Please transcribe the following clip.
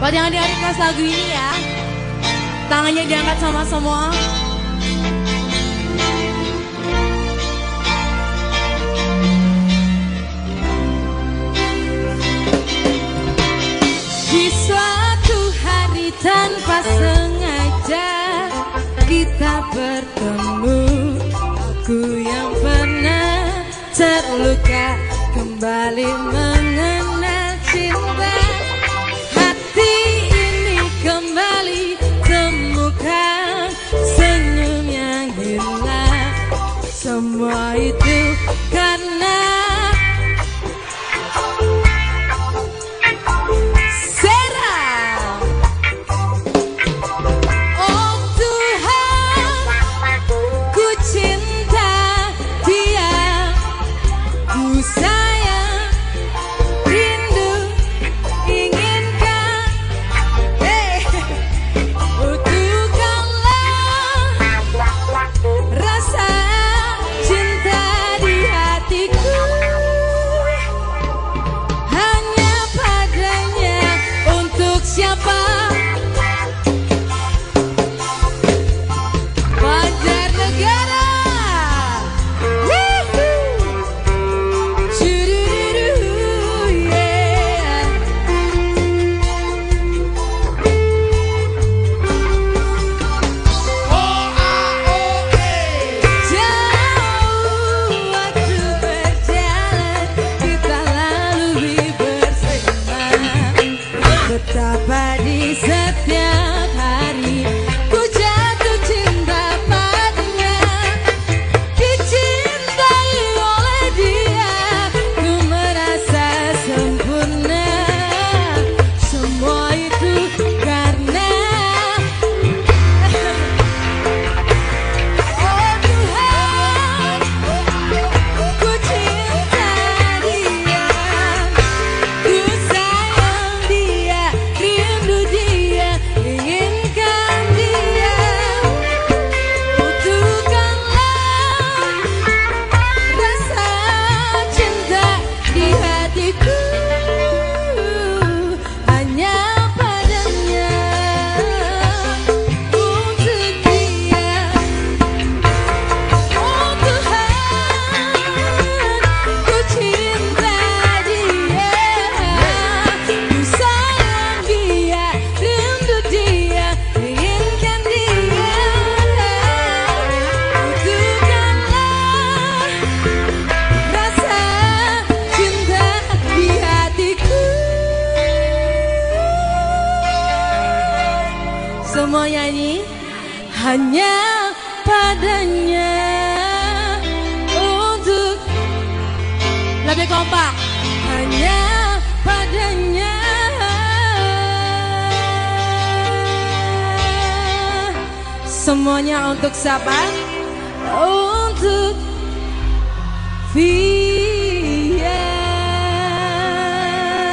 Buat yang ada request lagu ini ya, tangannya diangkat sama semua. Di suatu hari tanpa sengaja kita bertemu, aku yang pernah terluka kembali mengenal cinta. Hati ini kembali temukan senyum yang hilang. Semua itu karena betapa di setiap hari ku jatuh cinta padanya, dicintai oleh dia, ku merasa sempurna. Semua itu karena oh Tuhan, ku cinta dia, ku sayang dia, rindu dia, inginkan dia. Butuhkanlah rasa cinta di hatiku, hanya padanya, untuk dia. Oh Tuhan, ku cinta dia, ku sayang dia, rindu dia, inginkan dia. Butuhkanlah rasa cinta di hatiku. Semua nyanyi, hanya padanya, untuk lebih kompak, hanya padanya, semuanya untuk siapa? Untuk Vi.